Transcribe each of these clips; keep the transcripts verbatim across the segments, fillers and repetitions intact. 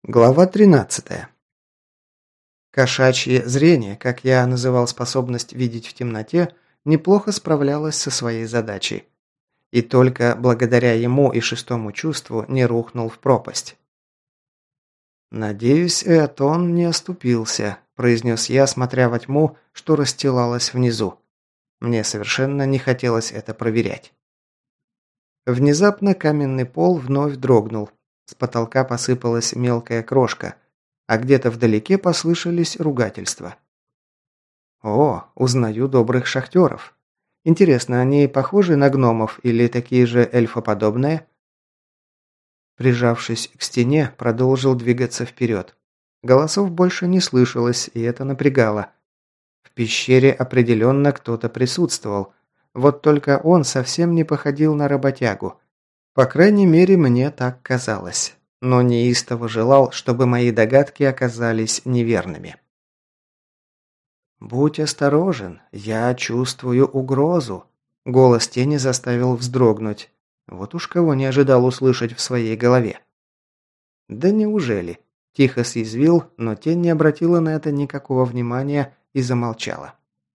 Глава тринадцатая. Кошачье зрение, как я называл способность видеть в темноте, неплохо справлялось со своей задачей. И только благодаря ему и шестому чувству не рухнул в пропасть. «Надеюсь, Эотон не оступился», – произнес я, смотря во тьму, что расстилалась внизу. Мне совершенно не хотелось это проверять. Внезапно каменный пол вновь дрогнул. С потолка посыпалась мелкая крошка, а где-то вдалеке послышались ругательства. О, узнаю добрых шахтеров. Интересно, они похожи на гномов или такие же эльфоподобные? Прижавшись к стене, продолжил двигаться вперед. Голосов больше не слышалось, и это напрягало. В пещере определенно кто-то присутствовал. Вот только он совсем не походил на работягу. По крайней мере, мне так казалось. Но неистово желал, чтобы мои догадки оказались неверными. «Будь осторожен, я чувствую угрозу», – голос тени заставил вздрогнуть. Вот уж кого не ожидал услышать в своей голове. «Да неужели?» – тихо съязвил, но тень не обратила на это никакого внимания и замолчала.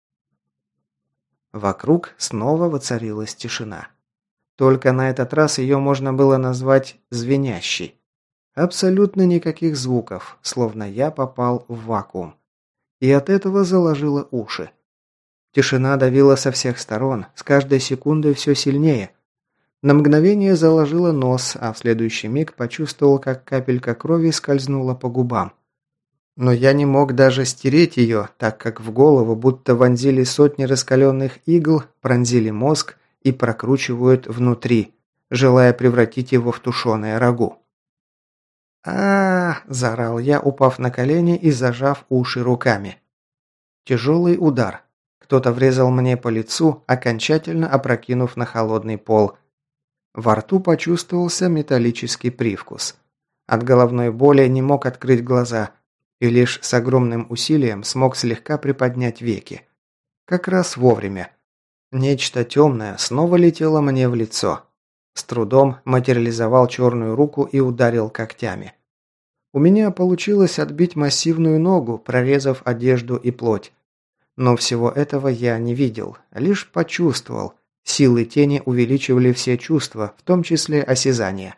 Вокруг снова воцарилась тишина. Только на этот раз ее можно было назвать звенящей. Абсолютно никаких звуков, словно я попал в вакуум. И от этого заложило уши. Тишина давила со всех сторон, с каждой секундой все сильнее. На мгновение заложило нос, а в следующий миг почувствовал, как капелька крови скользнула по губам. Но я не мог даже стереть ее, так как в голову будто вонзили сотни раскаленных игл, пронзили мозг и прокручивают внутри, желая превратить его в тушеное рагу. а, -а, -а заорал я, упав на колени и зажав уши руками. Тяжелый удар. Кто-то врезал мне по лицу, окончательно опрокинув на холодный пол. Во рту почувствовался металлический привкус. От головной боли не мог открыть глаза, и лишь с огромным усилием смог слегка приподнять веки. Как раз вовремя. Нечто темное снова летело мне в лицо. С трудом материализовал черную руку и ударил когтями. У меня получилось отбить массивную ногу, прорезав одежду и плоть. Но всего этого я не видел, лишь почувствовал. Силы тени увеличивали все чувства, в том числе осязание.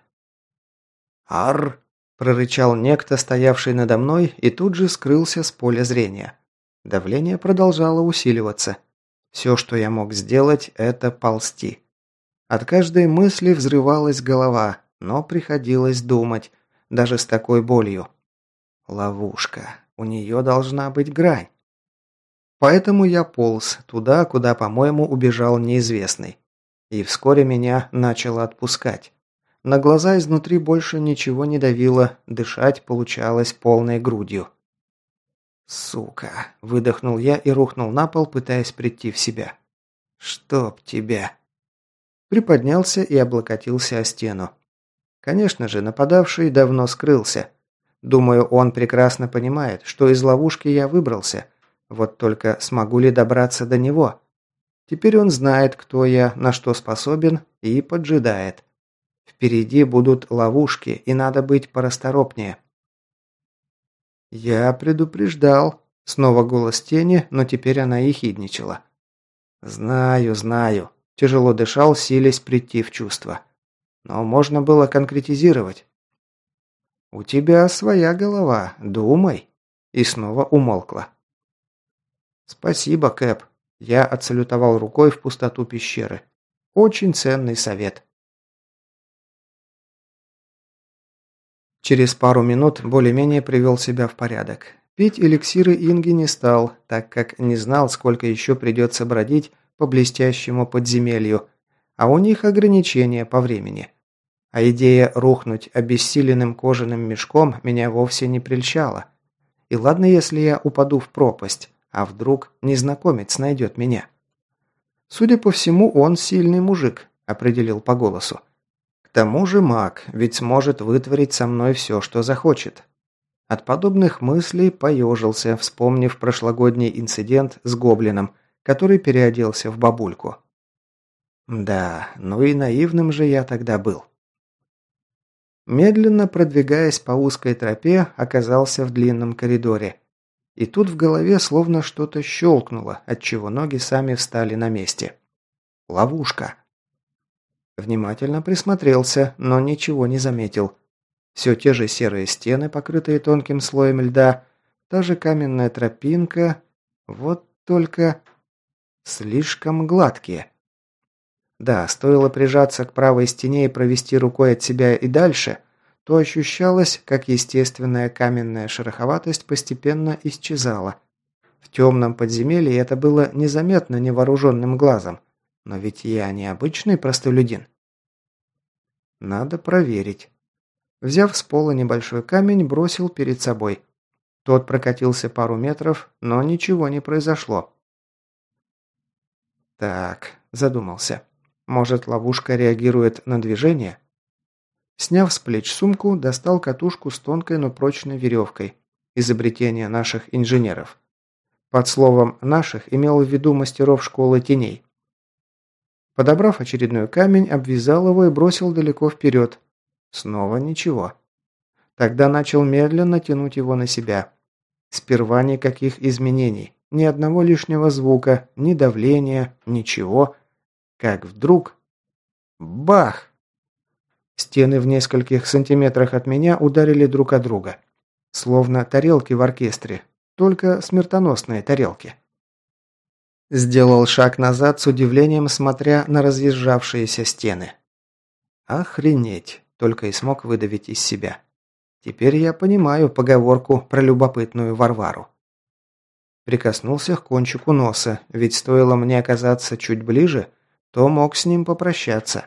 «Арр!» – прорычал некто, стоявший надо мной, и тут же скрылся с поля зрения. Давление продолжало усиливаться. Все, что я мог сделать, это ползти. От каждой мысли взрывалась голова, но приходилось думать, даже с такой болью. Ловушка. У нее должна быть грань. Поэтому я полз туда, куда, по-моему, убежал неизвестный. И вскоре меня начало отпускать. На глаза изнутри больше ничего не давило, дышать получалось полной грудью. «Сука!» – выдохнул я и рухнул на пол, пытаясь прийти в себя. «Чтоб тебя!» Приподнялся и облокотился о стену. Конечно же, нападавший давно скрылся. Думаю, он прекрасно понимает, что из ловушки я выбрался. Вот только смогу ли добраться до него? Теперь он знает, кто я, на что способен, и поджидает. Впереди будут ловушки, и надо быть порасторопнее. «Я предупреждал», — снова голос тени, но теперь она ехидничала. «Знаю, знаю», — тяжело дышал, силясь прийти в чувство. Но можно было конкретизировать. «У тебя своя голова, думай», — и снова умолкла. «Спасибо, Кэп», — я отсалютовал рукой в пустоту пещеры. «Очень ценный совет». Через пару минут более-менее привел себя в порядок. Пить эликсиры Инги не стал, так как не знал, сколько еще придется бродить по блестящему подземелью, а у них ограничения по времени. А идея рухнуть обессиленным кожаным мешком меня вовсе не прельщала. И ладно, если я упаду в пропасть, а вдруг незнакомец найдет меня. Судя по всему, он сильный мужик, определил по голосу. К тому же маг, ведь сможет вытворить со мной все, что захочет. От подобных мыслей поежился, вспомнив прошлогодний инцидент с гоблином, который переоделся в бабульку. Да, ну и наивным же я тогда был. Медленно продвигаясь по узкой тропе, оказался в длинном коридоре. И тут в голове словно что-то щелкнуло, отчего ноги сами встали на месте. Ловушка. Внимательно присмотрелся, но ничего не заметил. Все те же серые стены, покрытые тонким слоем льда, та же каменная тропинка, вот только слишком гладкие. Да, стоило прижаться к правой стене и провести рукой от себя и дальше, то ощущалось, как естественная каменная шероховатость постепенно исчезала. В темном подземелье это было незаметно невооруженным глазом, но ведь я не обычный простолюдин. Надо проверить. Взяв с пола небольшой камень, бросил перед собой. Тот прокатился пару метров, но ничего не произошло. Так, задумался. Может, ловушка реагирует на движение? Сняв с плеч сумку, достал катушку с тонкой, но прочной веревкой. Изобретение наших инженеров. Под словом «наших» имел в виду мастеров школы теней. Подобрав очередной камень, обвязал его и бросил далеко вперед. Снова ничего. Тогда начал медленно тянуть его на себя. Сперва никаких изменений. Ни одного лишнего звука, ни давления, ничего. Как вдруг... Бах! Стены в нескольких сантиметрах от меня ударили друг о друга. Словно тарелки в оркестре. Только смертоносные тарелки. Сделал шаг назад с удивлением, смотря на разъезжавшиеся стены. Охренеть! Только и смог выдавить из себя. Теперь я понимаю поговорку про любопытную Варвару. Прикоснулся к кончику носа, ведь стоило мне оказаться чуть ближе, то мог с ним попрощаться.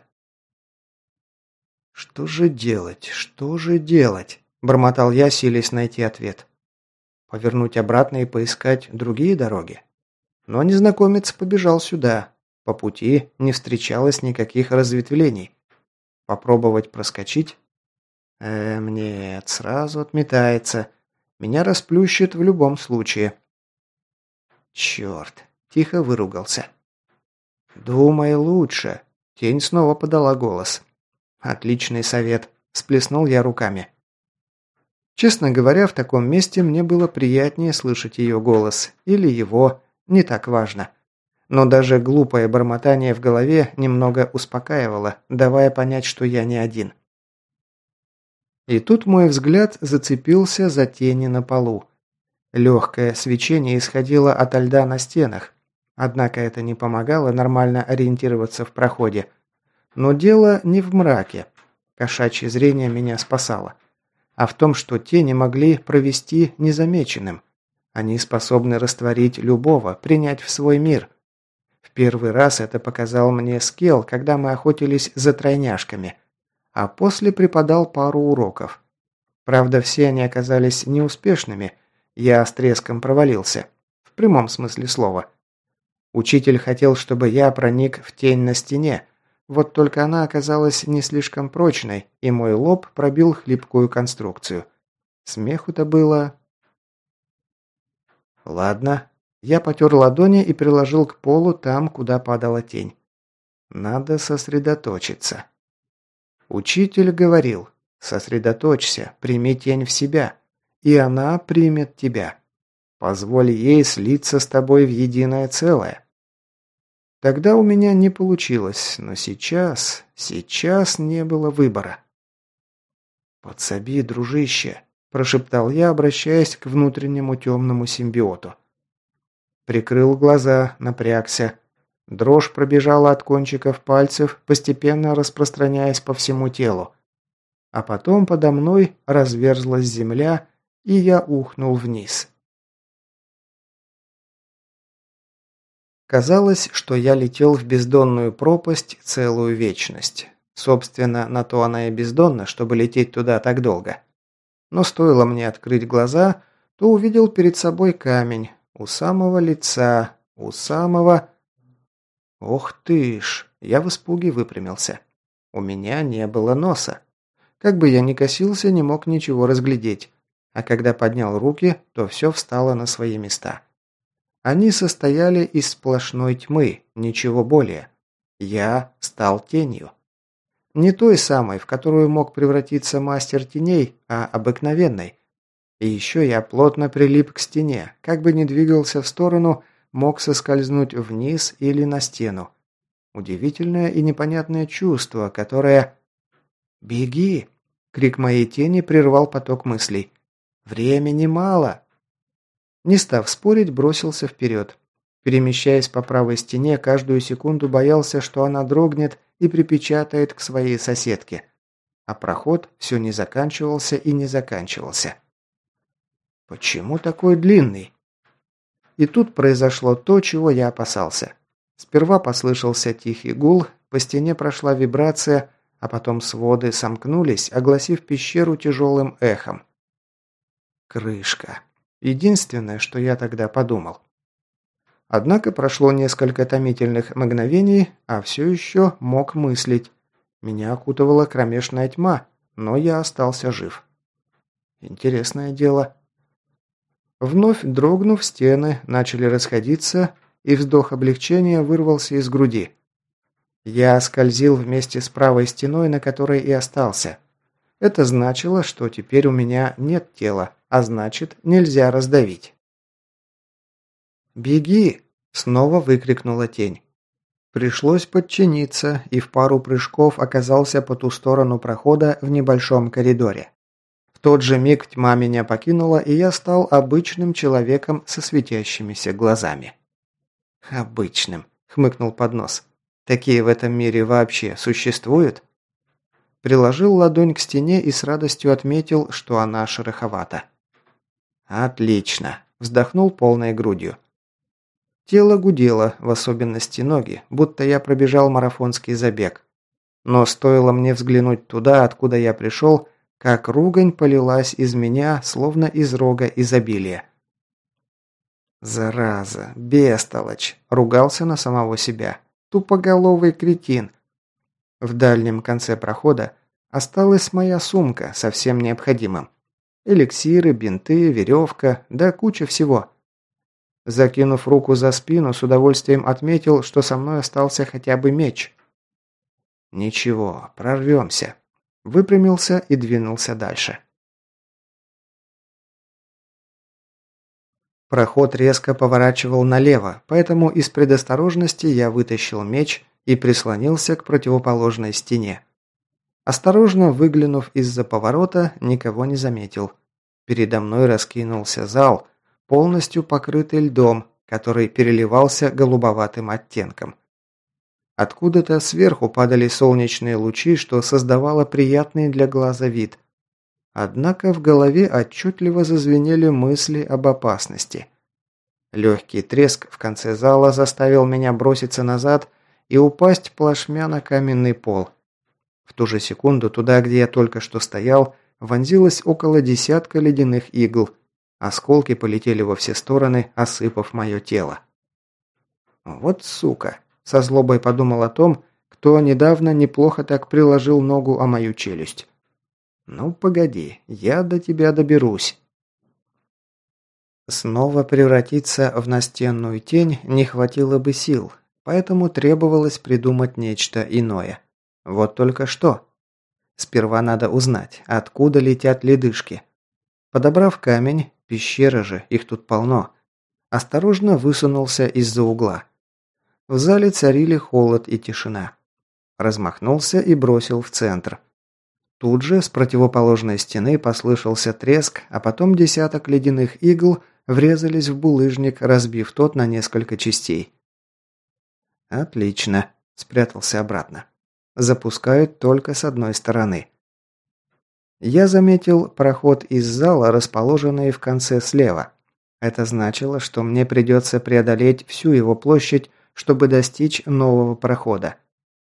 «Что же делать? Что же делать?» – бормотал я, силясь найти ответ. Повернуть обратно и поискать другие дороги? Но незнакомец побежал сюда. По пути не встречалось никаких разветвлений. Попробовать проскочить? Эм, нет, сразу отметается. Меня расплющит в любом случае. Черт, тихо выругался. «Думай лучше», – тень снова подала голос. «Отличный совет», – всплеснул я руками. Честно говоря, в таком месте мне было приятнее слышать ее голос. Или его, не так важно. Но даже глупое бормотание в голове немного успокаивало, давая понять, что я не один. И тут мой взгляд зацепился за тени на полу. Легкое свечение исходило ото льда на стенах. Однако это не помогало нормально ориентироваться в проходе. Но дело не в мраке. Кошачье зрение меня спасало. А в том, что тени могли провести незамеченным. Они способны растворить любого, принять в свой мир. В первый раз это показал мне Скелл, когда мы охотились за тройняшками. А после преподал пару уроков. Правда, все они оказались неуспешными. Я с треском провалился. В прямом смысле слова. Учитель хотел, чтобы я проник в тень на стене. Вот только она оказалась не слишком прочной, и мой лоб пробил хлипкую конструкцию. Смеху-то было... Ладно. Я потер ладони и приложил к полу там, куда падала тень. Надо сосредоточиться. Учитель говорил: сосредоточься, прими тень в себя, и она примет тебя. Позволь ей слиться с тобой в единое целое. Тогда у меня не получилось, но сейчас, сейчас не было выбора. «Подсоби, дружище», – прошептал я, обращаясь к внутреннему темному симбиоту. Прикрыл глаза, напрягся. Дрожь пробежала от кончиков пальцев, постепенно распространяясь по всему телу. А потом подо мной разверзлась земля, и я ухнул вниз. Казалось, что я летел в бездонную пропасть целую вечность. Собственно, на то она и бездонна, чтобы лететь туда так долго. Но стоило мне открыть глаза, то увидел перед собой камень, у самого лица, у самого... Ох ты ж! Я в испуге выпрямился. У меня не было носа. Как бы я ни косился, не мог ничего разглядеть. А когда поднял руки, то все встало на свои места. Они состояли из сплошной тьмы, ничего более. Я стал тенью. Не той самой, в которую мог превратиться мастер теней, а обыкновенной. И еще я плотно прилип к стене, как бы ни двигался в сторону, мог соскользнуть вниз или на стену. Удивительное и непонятное чувство, которое... «Беги!» — крик моей тени прервал поток мыслей. «Времени мало!» Не став спорить, бросился вперед. Перемещаясь по правой стене, каждую секунду боялся, что она дрогнет и припечатает к своей соседке. А проход все не заканчивался и не заканчивался. «Почему такой длинный?» И тут произошло то, чего я опасался. Сперва послышался тихий гул, по стене прошла вибрация, а потом своды сомкнулись, огласив пещеру тяжелым эхом. Крышка. Единственное, что я тогда подумал. Однако прошло несколько томительных мгновений, а все еще мог мыслить. Меня окутывала кромешная тьма, но я остался жив. Интересное дело. Вновь дрогнув, стены начали расходиться, и вздох облегчения вырвался из груди. Я скользил вместе с правой стеной, на которой и остался. Это значило, что теперь у меня нет тела, а значит, нельзя раздавить. «Беги!» – снова выкрикнула тень. Пришлось подчиниться, и в пару прыжков оказался по ту сторону прохода в небольшом коридоре. В тот же миг тьма меня покинула, и я стал обычным человеком со светящимися глазами. «Обычным», – хмыкнул под нос. «Такие в этом мире вообще существуют?» Приложил ладонь к стене и с радостью отметил, что она шероховата. «Отлично», – вздохнул полной грудью. Тело гудело, в особенности ноги, будто я пробежал марафонский забег. Но стоило мне взглянуть туда, откуда я пришел, как ругань полилась из меня, словно из рога изобилия. «Зараза, бестолочь!» – ругался на самого себя. «Тупоголовый кретин!» В дальнем конце прохода осталась моя сумка со всем необходимым. Эликсиры, бинты, веревка, да куча всего. Закинув руку за спину, с удовольствием отметил, что со мной остался хотя бы меч. «Ничего, прорвемся». Выпрямился и двинулся дальше. Проход резко поворачивал налево, поэтому из предосторожности я вытащил меч и прислонился к противоположной стене. Осторожно выглянув из-за поворота, никого не заметил. Передо мной раскинулся зал, полностью покрытый льдом, который переливался голубоватым оттенком. Откуда-то сверху падали солнечные лучи, что создавало приятный для глаза вид. Однако в голове отчетливо зазвенели мысли об опасности. Легкий треск в конце зала заставил меня броситься назад и упасть плашмя на каменный пол. В ту же секунду туда, где я только что стоял, вонзилось около десятка ледяных игл. Осколки полетели во все стороны, осыпав мое тело. «Вот сука!» – со злобой подумал о том, кто недавно неплохо так приложил ногу о мою челюсть. «Ну, погоди, я до тебя доберусь». Снова превратиться в настенную тень не хватило бы сил, поэтому требовалось придумать нечто иное. Вот только что. Сперва надо узнать, откуда летят ледышки. Подобрав камень, пещера же, их тут полно, осторожно высунулся из-за угла. В зале царили холод и тишина. Размахнулся и бросил в центр. Тут же с противоположной стены послышался треск, а потом десяток ледяных игл врезались в булыжник, разбив тот на несколько частей. «Отлично», – спрятался обратно. «Запускают только с одной стороны». Я заметил проход из зала, расположенный в конце слева. Это значило, что мне придется преодолеть всю его площадь, чтобы достичь нового прохода.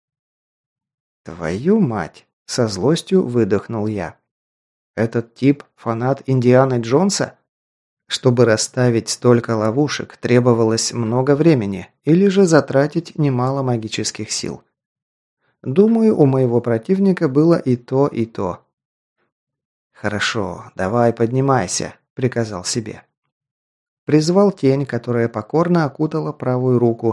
«Твою мать!» – со злостью выдохнул я. «Этот тип – фанат Индианы Джонса?» Чтобы расставить столько ловушек, требовалось много времени, или же затратить немало магических сил. Думаю, у моего противника было и то, и то. «Хорошо, давай поднимайся», – приказал себе. Призвал тень, которая покорно окутала правую руку,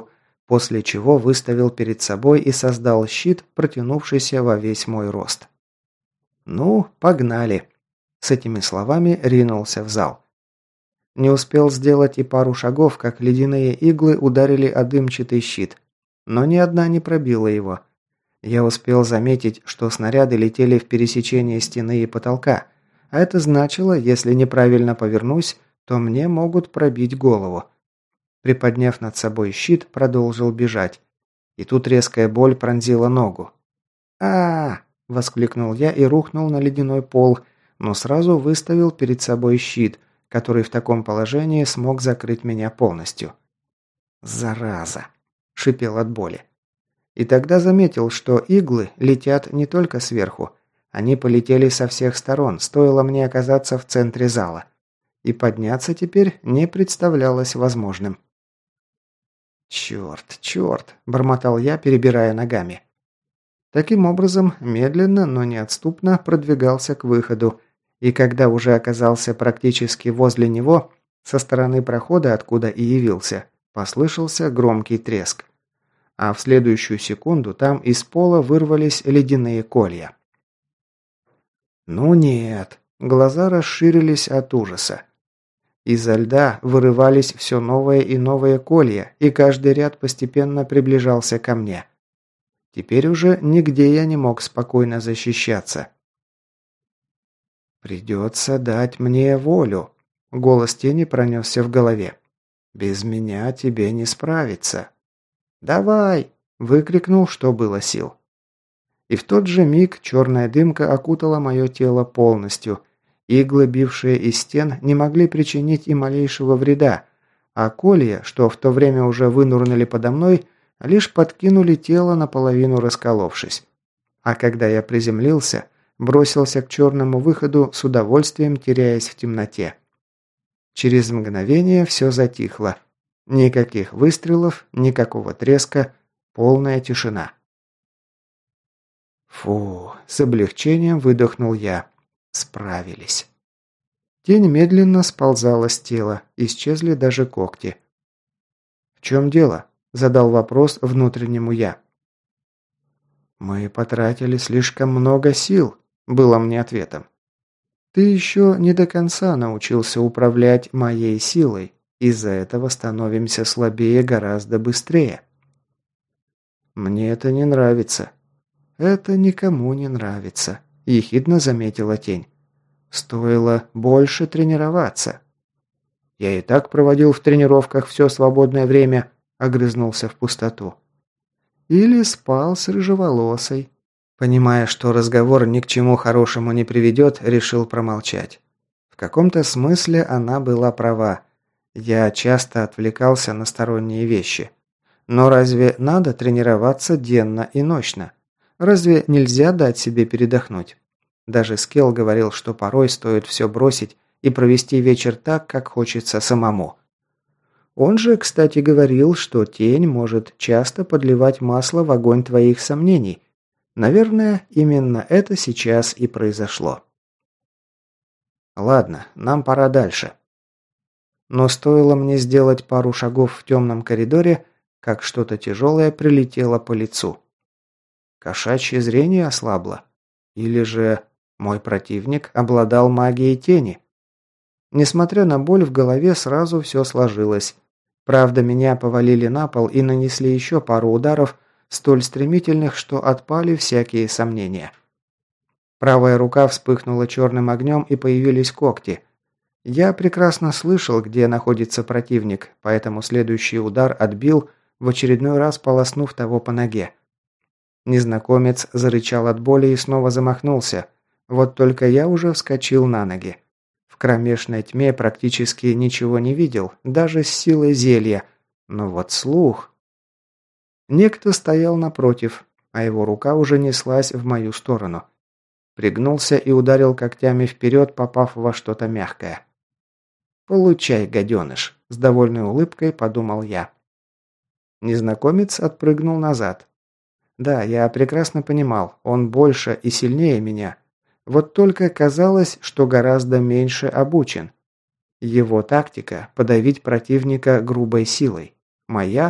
после чего выставил перед собой и создал щит, протянувшийся во весь мой рост. «Ну, погнали!» С этими словами ринулся в зал. Не успел сделать и пару шагов, как ледяные иглы ударили о дымчатый щит, но ни одна не пробила его. Я успел заметить, что снаряды летели в пересечении стены и потолка, а это значило, если неправильно повернусь, то мне могут пробить голову. Приподняв над собой щит, продолжил бежать. И тут резкая боль пронзила ногу. а, воскликнул я и рухнул на ледяной пол, но сразу выставил перед собой щит, который в таком положении смог закрыть меня полностью. «Зараза!» – шипел от боли. И тогда заметил, что иглы летят не только сверху. Они полетели со всех сторон, стоило мне оказаться в центре зала. И подняться теперь не представлялось возможным. «Черт, черт!» – бормотал я, перебирая ногами. Таким образом, медленно, но неотступно продвигался к выходу, и когда уже оказался практически возле него, со стороны прохода, откуда и явился, послышался громкий треск. А в следующую секунду там из пола вырвались ледяные колья. «Ну нет!» – глаза расширились от ужаса. Изо льда вырывались все новые и новые колья, и каждый ряд постепенно приближался ко мне. Теперь уже нигде я не мог спокойно защищаться. «Придется дать мне волю», — голос тени пронесся в голове. «Без меня тебе не справиться». «Давай!» — выкрикнул, что было сил. И в тот же миг черная дымка окутала мое тело полностью. Иглы, бившие из стен, не могли причинить и малейшего вреда, а колья, что в то время уже вынурнули подо мной, лишь подкинули тело, наполовину расколовшись. А когда я приземлился, бросился к черному выходу, с удовольствием теряясь в темноте. Через мгновение все затихло. Никаких выстрелов, никакого треска, полная тишина. Фу, с облегчением выдохнул я. Справились. Тень медленно сползала с тела, исчезли даже когти. «В чем дело?» – задал вопрос внутреннему я. «Мы потратили слишком много сил», – было мне ответом. «Ты еще не до конца научился управлять моей силой, из-за этого становимся слабее гораздо быстрее». «Мне это не нравится». «Это никому не нравится», – ехидно заметила тень. «Стоило больше тренироваться». «Я и так проводил в тренировках все свободное время», – огрызнулся в пустоту. «Или спал с рыжеволосой». Понимая, что разговор ни к чему хорошему не приведет, решил промолчать. В каком-то смысле она была права. Я часто отвлекался на сторонние вещи. Но разве надо тренироваться денно и ночно? Разве нельзя дать себе передохнуть? Даже Скелл говорил, что порой стоит все бросить и провести вечер так, как хочется самому. Он же, кстати, говорил, что тень может часто подливать масло в огонь твоих сомнений. Наверное, именно это сейчас и произошло. Ладно, нам пора дальше. Но стоило мне сделать пару шагов в темном коридоре, как что-то тяжелое прилетело по лицу. Кошачье зрение ослабло? Или же мой противник обладал магией тени? Несмотря на боль в голове, сразу все сложилось. Правда, меня повалили на пол и нанесли еще пару ударов, столь стремительных, что отпали всякие сомнения. Правая рука вспыхнула черным огнем и появились когти. Я прекрасно слышал, где находится противник, поэтому следующий удар отбил, в очередной раз полоснув того по ноге. Незнакомец зарычал от боли и снова замахнулся. Вот только я уже вскочил на ноги. В кромешной тьме практически ничего не видел, даже с силой зелья. Но вот слух... Некто стоял напротив, а его рука уже неслась в мою сторону. Пригнулся и ударил когтями вперед, попав во что-то мягкое. «Получай, гаденыш!» – с довольной улыбкой подумал я. Незнакомец отпрыгнул назад. Да, я прекрасно понимал, он больше и сильнее меня. Вот только казалось, что гораздо меньше обучен. Его тактика – подавить противника грубой силой. Моя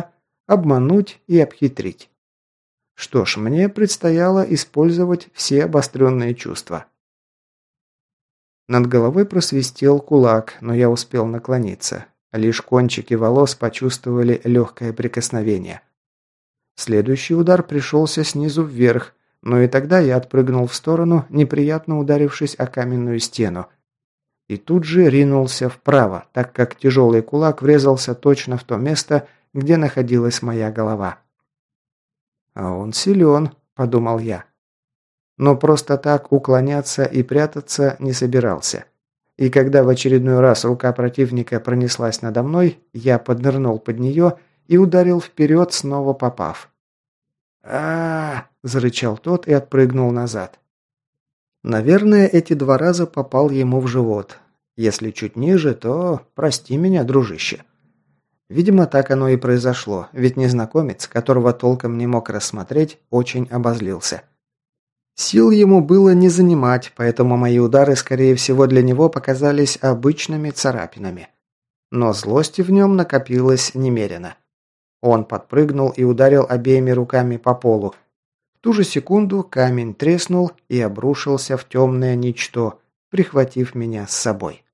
обмануть и обхитрить. Что ж, мне предстояло использовать все обостренные чувства. Над головой просвистел кулак, но я успел наклониться. Лишь кончики волос почувствовали легкое прикосновение. Следующий удар пришелся снизу вверх, но и тогда я отпрыгнул в сторону, неприятно ударившись о каменную стену. И тут же ринулся вправо, так как тяжелый кулак врезался точно в то место, где находилась моя голова. «А он силен», – подумал я. Но просто так уклоняться и прятаться не собирался. И когда в очередной раз рука противника пронеслась надо мной, я поднырнул под нее и ударил вперед, снова попав. а зарычал тот и отпрыгнул назад. Наверное, эти два раза попал ему в живот. Если чуть ниже, то прости меня, дружище. Видимо, так оно и произошло, ведь незнакомец, которого толком не мог рассмотреть, очень обозлился. Сил ему было не занимать, поэтому мои удары, скорее всего, для него показались обычными царапинами. Но злости в нем накопилось немерено. Он подпрыгнул и ударил обеими руками по полу. В ту же секунду камень треснул и обрушился в темное ничто, прихватив меня с собой.